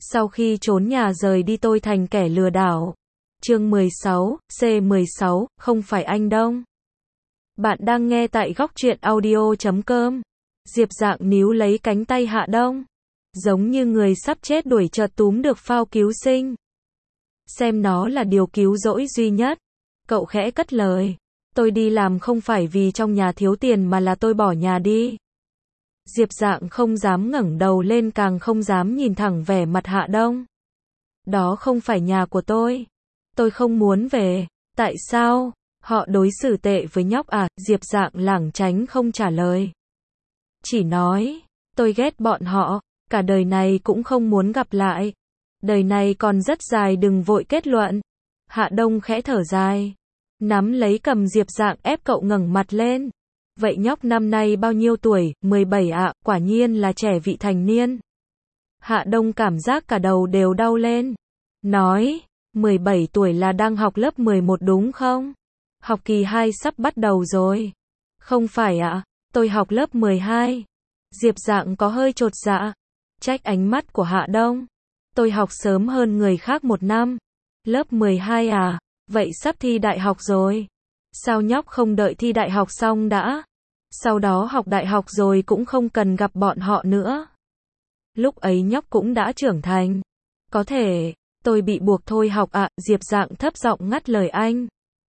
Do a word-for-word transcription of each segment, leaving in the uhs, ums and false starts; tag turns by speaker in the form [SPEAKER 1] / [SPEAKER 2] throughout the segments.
[SPEAKER 1] Sau khi trốn nhà rời đi tôi thành kẻ lừa đảo. Chương mười sáu, C mười sáu, không phải anh Đông. Bạn đang nghe tại góc truyện audio chấm com. Diệp Dạng níu lấy cánh tay Hạ Đông, giống như người sắp chết đuổi chợt túm được phao cứu sinh. Xem nó là điều cứu rỗi duy nhất. Cậu khẽ cất lời. Tôi đi làm không phải vì trong nhà thiếu tiền mà là tôi bỏ nhà đi. Diệp Dạng không dám ngẩng đầu lên, càng không dám nhìn thẳng vẻ mặt Hạ Đông. Đó không phải nhà của tôi. Tôi không muốn về. Tại sao? Họ đối xử tệ với nhóc à? Diệp Dạng lảng tránh không trả lời. Chỉ nói, tôi ghét bọn họ, cả đời này cũng không muốn gặp lại. Đời này còn rất dài, đừng vội kết luận. Hạ Đông khẽ thở dài, nắm lấy cầm Diệp Dạng ép cậu ngẩng mặt lên. Vậy nhóc năm nay bao nhiêu tuổi? mười bảy ạ, quả nhiên là trẻ vị thành niên. Hạ Đông cảm giác cả đầu đều đau lên. Nói, mười bảy tuổi là đang học lớp mười một đúng không? Học kỳ hai sắp bắt đầu rồi. Không phải ạ, tôi học lớp mười hai. Diệp Dạng có hơi chột dạ. Trách ánh mắt của Hạ Đông. Tôi học sớm hơn người khác một năm. Lớp mười hai à? Vậy sắp thi đại học rồi. Sao nhóc không đợi thi đại học xong đã? Sau đó học đại học rồi cũng không cần gặp bọn họ nữa. Lúc ấy nhóc cũng đã trưởng thành. Có thể, tôi bị buộc thôi học ạ. Diệp Dạng thấp giọng ngắt lời anh.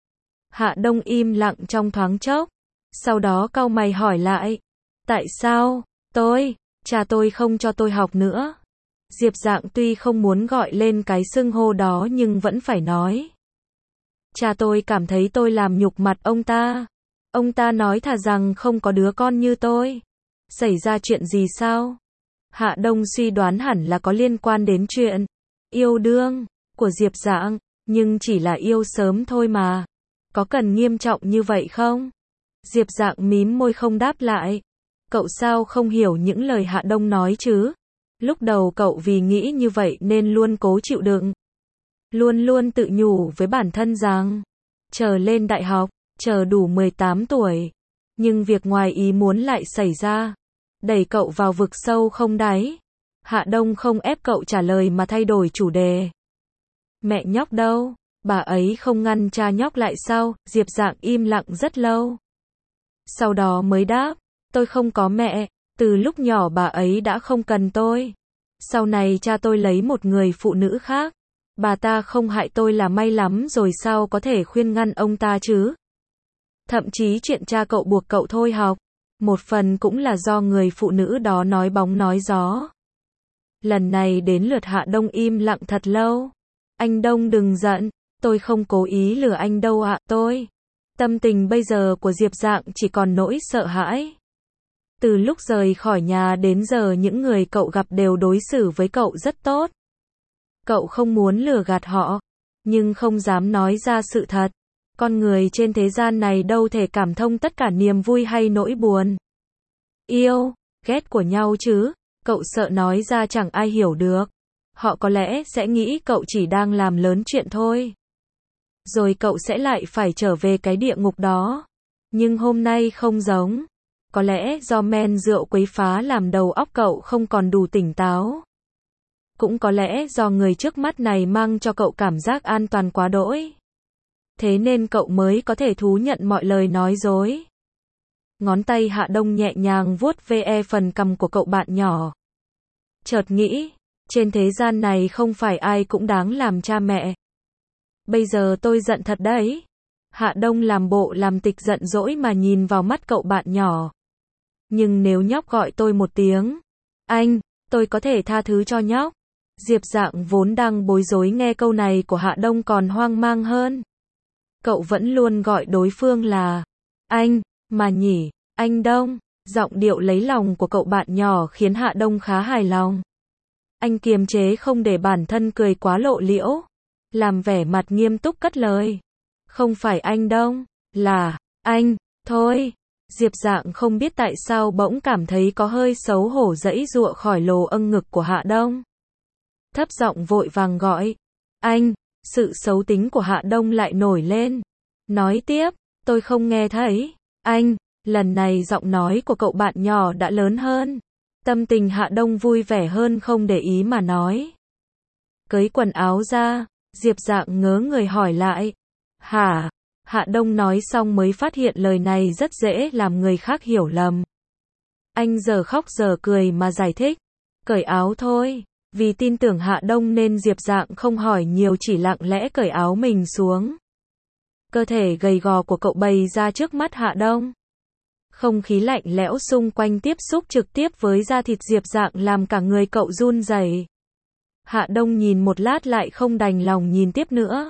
[SPEAKER 1] Hạ Đông im lặng trong thoáng chốc. Sau đó cau mày hỏi lại. Tại sao? Tôi, cha tôi không cho tôi học nữa. Diệp Dạng tuy không muốn gọi lên cái xưng hô đó nhưng vẫn phải nói. Cha tôi cảm thấy tôi làm nhục mặt ông ta. Ông ta nói thà rằng không có đứa con như tôi. Xảy ra chuyện gì sao? Hạ Đông suy đoán hẳn là có liên quan đến chuyện yêu đương của Diệp Dạng, nhưng chỉ là yêu sớm thôi mà. Có cần nghiêm trọng như vậy không? Diệp Dạng mím môi không đáp lại. Cậu sao không hiểu những lời Hạ Đông nói chứ? Lúc đầu cậu vì nghĩ như vậy nên luôn cố chịu đựng. Luôn luôn tự nhủ với bản thân rằng, chờ lên đại học, chờ đủ mười tám tuổi. Nhưng việc ngoài ý muốn lại xảy ra, đẩy cậu vào vực sâu không đáy. Hạ Đông không ép cậu trả lời mà thay đổi chủ đề. Mẹ nhóc đâu? Bà ấy không ngăn cha nhóc lại sao? Diệp Dạng im lặng rất lâu. Sau đó mới đáp, tôi không có mẹ, từ lúc nhỏ bà ấy đã không cần tôi. Sau này cha tôi lấy một người phụ nữ khác. Bà ta không hại tôi là may lắm rồi, sao có thể khuyên ngăn ông ta chứ? Thậm chí chuyện cha cậu buộc cậu thôi học, một phần cũng là do người phụ nữ đó nói bóng nói gió. Lần này đến lượt Hạ Đông im lặng thật lâu. Anh Đông đừng giận, tôi không cố ý lừa anh đâu ạ. Tôi, tâm tình bây giờ của Diệp Dạng chỉ còn nỗi sợ hãi. Từ lúc rời khỏi nhà đến giờ những người cậu gặp đều đối xử với cậu rất tốt. Cậu không muốn lừa gạt họ, nhưng không dám nói ra sự thật. Con người trên thế gian này đâu thể cảm thông tất cả niềm vui hay nỗi buồn. Yêu, ghét của nhau chứ, cậu sợ nói ra chẳng ai hiểu được. Họ có lẽ sẽ nghĩ cậu chỉ đang làm lớn chuyện thôi. Rồi cậu sẽ lại phải trở về cái địa ngục đó. Nhưng hôm nay không giống. Có lẽ do men rượu quấy phá làm đầu óc cậu không còn đủ tỉnh táo. Cũng có lẽ do người trước mắt này mang cho cậu cảm giác an toàn quá đỗi. Thế nên cậu mới có thể thú nhận mọi lời nói dối. Ngón tay Hạ Đông nhẹ nhàng vuốt ve phần cằm của cậu bạn nhỏ. Chợt nghĩ, trên thế gian này không phải ai cũng đáng làm cha mẹ. Bây giờ tôi giận thật đấy. Hạ Đông làm bộ làm tịch giận dỗi mà nhìn vào mắt cậu bạn nhỏ. Nhưng nếu nhóc gọi tôi một tiếng anh, tôi có thể tha thứ cho nhóc. Diệp Dạng vốn đang bối rối nghe câu này của Hạ Đông còn hoang mang hơn. Cậu vẫn luôn gọi đối phương là anh, mà nhỉ, anh Đông. Giọng điệu lấy lòng của cậu bạn nhỏ khiến Hạ Đông khá hài lòng. Anh kiềm chế không để bản thân cười quá lộ liễu, làm vẻ mặt nghiêm túc cất lời. Không phải anh Đông, là anh, thôi. Diệp Dạng không biết tại sao bỗng cảm thấy có hơi xấu hổ giãy giụa khỏi lồ âng ngực của Hạ Đông. Thấp giọng vội vàng gọi, anh, sự xấu tính của Hạ Đông lại nổi lên. Nói tiếp, tôi không nghe thấy, anh, lần này giọng nói của cậu bạn nhỏ đã lớn hơn. Tâm tình Hạ Đông vui vẻ hơn, không để ý mà nói. Cởi quần áo ra, Diệp Dạng ngớ người hỏi lại. Hả? Hạ Đông nói xong mới phát hiện lời này rất dễ làm người khác hiểu lầm. Anh giờ khóc giờ cười mà giải thích. Cởi áo thôi. Vì tin tưởng Hạ Đông nên Diệp Dạng không hỏi nhiều, chỉ lặng lẽ cởi áo mình xuống. Cơ thể gầy gò của cậu bày ra trước mắt Hạ Đông. Không khí lạnh lẽo xung quanh tiếp xúc trực tiếp với da thịt Diệp Dạng làm cả người cậu run rẩy. Hạ Đông nhìn một lát lại không đành lòng nhìn tiếp nữa.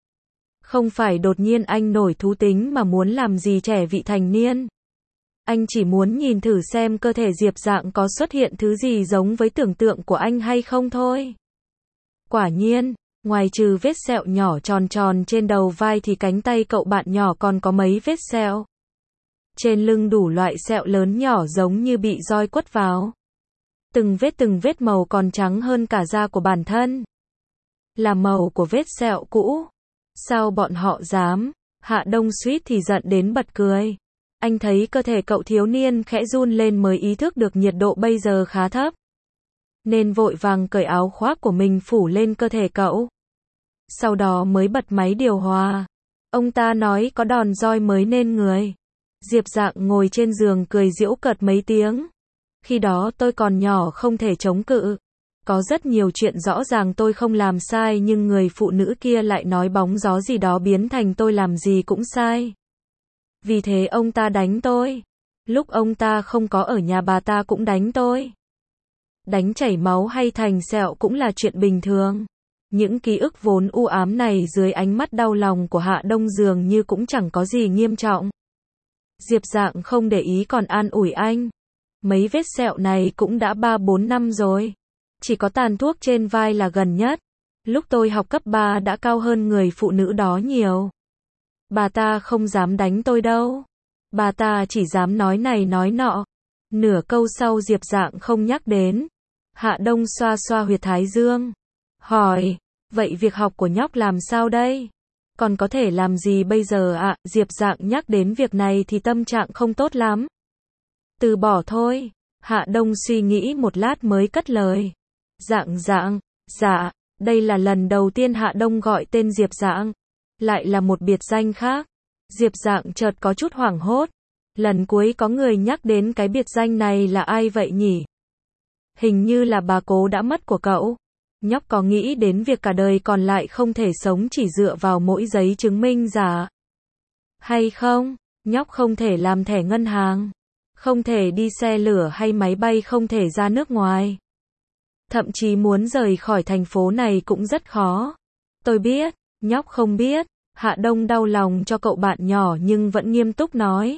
[SPEAKER 1] Không phải đột nhiên anh nổi thú tính mà muốn làm gì trẻ vị thành niên. Anh chỉ muốn nhìn thử xem cơ thể Diệp Dạng có xuất hiện thứ gì giống với tưởng tượng của anh hay không thôi. Quả nhiên, ngoài trừ vết sẹo nhỏ tròn tròn trên đầu vai thì cánh tay cậu bạn nhỏ còn có mấy vết sẹo. Trên lưng đủ loại sẹo lớn nhỏ giống như bị roi quất vào. Từng vết từng vết màu còn trắng hơn cả da của bản thân. Là màu của vết sẹo cũ. Sao bọn họ dám? Hạ Đông suýt thì giận đến bật cười. Anh thấy cơ thể cậu thiếu niên khẽ run lên mới ý thức được nhiệt độ bây giờ khá thấp. Nên vội vàng cởi áo khoác của mình phủ lên cơ thể cậu. Sau đó mới bật máy điều hòa. Ông ta nói có đòn roi mới nên người. Diệp Dạng ngồi trên giường cười giễu cợt mấy tiếng. Khi đó tôi còn nhỏ không thể chống cự. Có rất nhiều chuyện rõ ràng tôi không làm sai nhưng người phụ nữ kia lại nói bóng gió gì đó biến thành tôi làm gì cũng sai. Vì thế ông ta đánh tôi. Lúc ông ta không có ở nhà bà ta cũng đánh tôi. Đánh chảy máu hay thành sẹo cũng là chuyện bình thường. Những ký ức vốn u ám này dưới ánh mắt đau lòng của Hạ Đông dường như cũng chẳng có gì nghiêm trọng. Diệp Dạng không để ý còn an ủi anh. Mấy vết sẹo này cũng đã ba bốn năm rồi. Chỉ có tàn thuốc trên vai là gần nhất. Lúc tôi học cấp ba đã cao hơn người phụ nữ đó nhiều. Bà ta không dám đánh tôi đâu. Bà ta chỉ dám nói này nói nọ. Nửa câu sau Diệp Dạng không nhắc đến. Hạ Đông xoa xoa huyệt thái dương. Hỏi, vậy việc học của nhóc làm sao đây? Còn có thể làm gì bây giờ ạ? À? Diệp Dạng nhắc đến việc này thì tâm trạng không tốt lắm. Từ bỏ thôi. Hạ Đông suy nghĩ một lát mới cất lời. Dạng Dạng, dạ, đây là lần đầu tiên Hạ Đông gọi tên Diệp Dạng. Lại là một biệt danh khác. Diệp Dạng chợt có chút hoảng hốt. Lần cuối có người nhắc đến cái biệt danh này là ai vậy nhỉ? Hình như là bà cố đã mất của cậu. Nhóc có nghĩ đến việc cả đời còn lại không thể sống chỉ dựa vào mỗi giấy chứng minh giả hay không? Nhóc không thể làm thẻ ngân hàng, không thể đi xe lửa hay máy bay, không thể ra nước ngoài. Thậm chí muốn rời khỏi thành phố này cũng rất khó. Tôi biết, nhóc không biết. Hạ Đông đau lòng cho cậu bạn nhỏ nhưng vẫn nghiêm túc nói.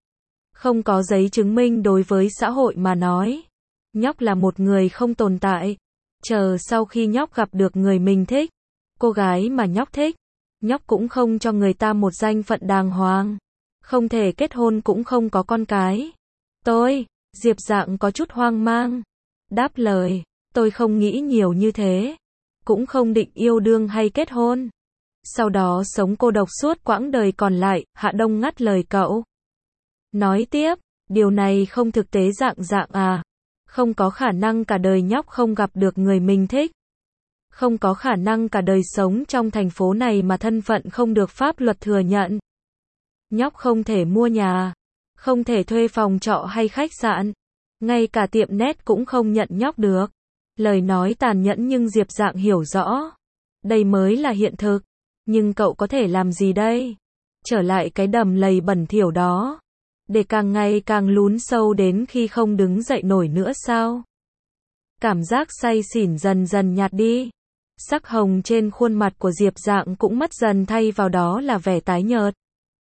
[SPEAKER 1] Không có giấy chứng minh đối với xã hội mà nói. Nhóc là một người không tồn tại. Chờ sau khi nhóc gặp được người mình thích, cô gái mà nhóc thích, nhóc cũng không cho người ta một danh phận đàng hoàng. Không thể kết hôn cũng không có con cái. Tôi, Diệp Dạng có chút hoang mang. Đáp lời, tôi không nghĩ nhiều như thế. Cũng không định yêu đương hay kết hôn. Sau đó sống cô độc suốt quãng đời còn lại. Hạ Đông ngắt lời cậu. Nói tiếp, điều này không thực tế. Dạng Dạng à. Không có khả năng cả đời nhóc không gặp được người mình thích. Không có khả năng cả đời sống trong thành phố này mà thân phận không được pháp luật thừa nhận. Nhóc không thể mua nhà, không thể thuê phòng trọ hay khách sạn. Ngay cả tiệm net cũng không nhận nhóc được. Lời nói tàn nhẫn nhưng Diệp Dạng hiểu rõ. Đây mới là hiện thực. Nhưng cậu có thể làm gì đây? Trở lại cái đầm lầy bẩn thỉu đó. Để càng ngày càng lún sâu đến khi không đứng dậy nổi nữa sao? Cảm giác say xỉn dần dần nhạt đi. Sắc hồng trên khuôn mặt của Diệp Dạng cũng mất dần, thay vào đó là vẻ tái nhợt.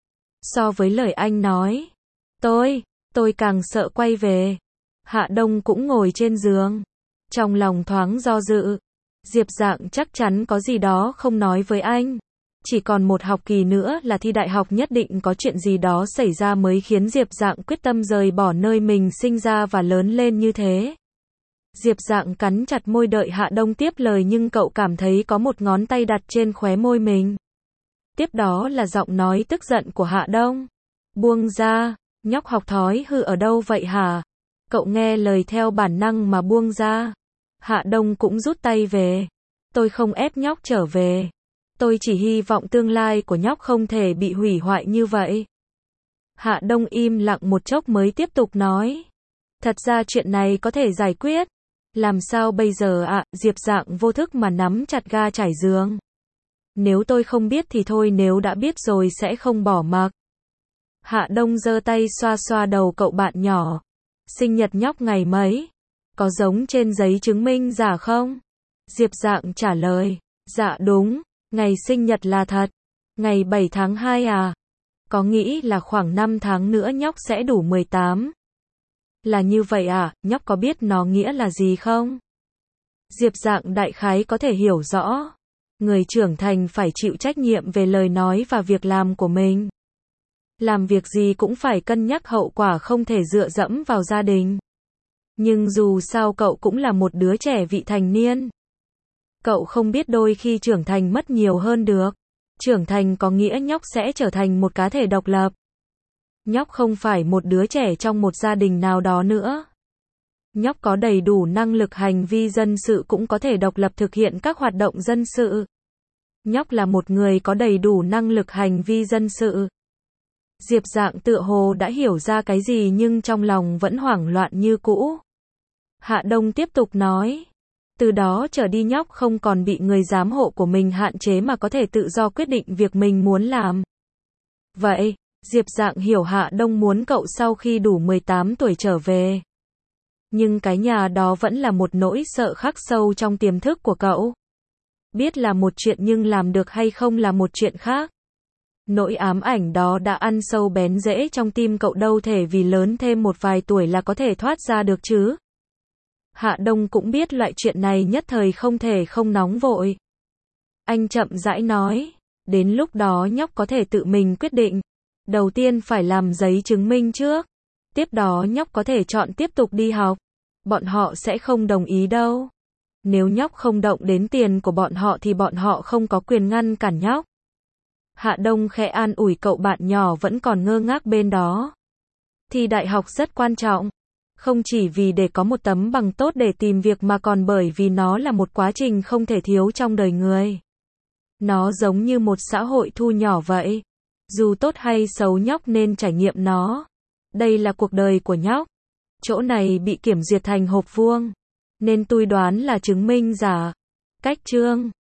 [SPEAKER 1] So với lời anh nói, tôi, tôi càng sợ quay về. Hạ Đông cũng ngồi trên giường. Trong lòng thoáng do dự. Diệp Dạng chắc chắn có gì đó không nói với anh. Chỉ còn một học kỳ nữa là thi đại học, nhất định có chuyện gì đó xảy ra mới khiến Diệp Dạng quyết tâm rời bỏ nơi mình sinh ra và lớn lên như thế. Diệp Dạng cắn chặt môi đợi Hạ Đông tiếp lời nhưng cậu cảm thấy có một ngón tay đặt trên khóe môi mình. Tiếp đó là giọng nói tức giận của Hạ Đông. Buông ra, nhóc học thói hư ở đâu vậy hả? Cậu nghe lời theo bản năng mà buông ra. Hạ Đông cũng rút tay về. Tôi không ép nhóc trở về. Tôi chỉ hy vọng tương lai của nhóc không thể bị hủy hoại như vậy. Hạ Đông im lặng một chốc mới tiếp tục nói. Thật ra chuyện này có thể giải quyết. Làm sao bây giờ ạ? À? Diệp Dạng vô thức mà nắm chặt ga trải giường. Nếu tôi không biết thì thôi, nếu đã biết rồi sẽ không bỏ mặc. Hạ Đông giơ tay xoa xoa đầu cậu bạn nhỏ. Sinh nhật nhóc ngày mấy? Có giống trên giấy chứng minh giả không? Diệp Dạng trả lời. Dạ đúng, ngày sinh nhật là thật. Ngày bảy tháng hai à? Có nghĩ là khoảng năm tháng nữa nhóc sẽ đủ mười tám. Là như vậy à? Nhóc có biết nó nghĩa là gì không? Diệp Dạng đại khái có thể hiểu rõ. Người trưởng thành phải chịu trách nhiệm về lời nói và việc làm của mình. Làm việc gì cũng phải cân nhắc hậu quả, không thể dựa dẫm vào gia đình. Nhưng dù sao cậu cũng là một đứa trẻ vị thành niên. Cậu không biết đôi khi trưởng thành mất nhiều hơn được. Trưởng thành có nghĩa nhóc sẽ trở thành một cá thể độc lập. Nhóc không phải một đứa trẻ trong một gia đình nào đó nữa. Nhóc có đầy đủ năng lực hành vi dân sự, cũng có thể độc lập thực hiện các hoạt động dân sự. Nhóc là một người có đầy đủ năng lực hành vi dân sự. Diệp Dạng tựa hồ đã hiểu ra cái gì nhưng trong lòng vẫn hoảng loạn như cũ. Hạ Đông tiếp tục nói. Từ đó trở đi nhóc không còn bị người giám hộ của mình hạn chế mà có thể tự do quyết định việc mình muốn làm. Vậy, Diệp Dạng hiểu Hạ Đông muốn cậu sau khi đủ mười tám tuổi trở về. Nhưng cái nhà đó vẫn là một nỗi sợ khắc sâu trong tiềm thức của cậu. Biết là một chuyện nhưng làm được hay không là một chuyện khác. Nỗi ám ảnh đó đã ăn sâu bén rễ trong tim cậu, đâu thể vì lớn thêm một vài tuổi là có thể thoát ra được chứ. Hạ Đông cũng biết loại chuyện này nhất thời không thể không nóng vội. Anh chậm rãi nói, đến lúc đó nhóc có thể tự mình quyết định. Đầu tiên phải làm giấy chứng minh trước. Tiếp đó nhóc có thể chọn tiếp tục đi học. Bọn họ sẽ không đồng ý đâu. Nếu nhóc không động đến tiền của bọn họ thì bọn họ không có quyền ngăn cản nhóc. Hạ Đông khẽ an ủi cậu bạn nhỏ vẫn còn ngơ ngác bên đó. Thi đại học rất quan trọng. Không chỉ vì để có một tấm bằng tốt để tìm việc mà còn bởi vì nó là một quá trình không thể thiếu trong đời người. Nó giống như một xã hội thu nhỏ vậy. Dù tốt hay xấu nhóc nên trải nghiệm nó. Đây là cuộc đời của nhóc. Chỗ này bị kiểm duyệt thành hộp vuông. Nên tôi đoán là chứng minh giả. Cách chương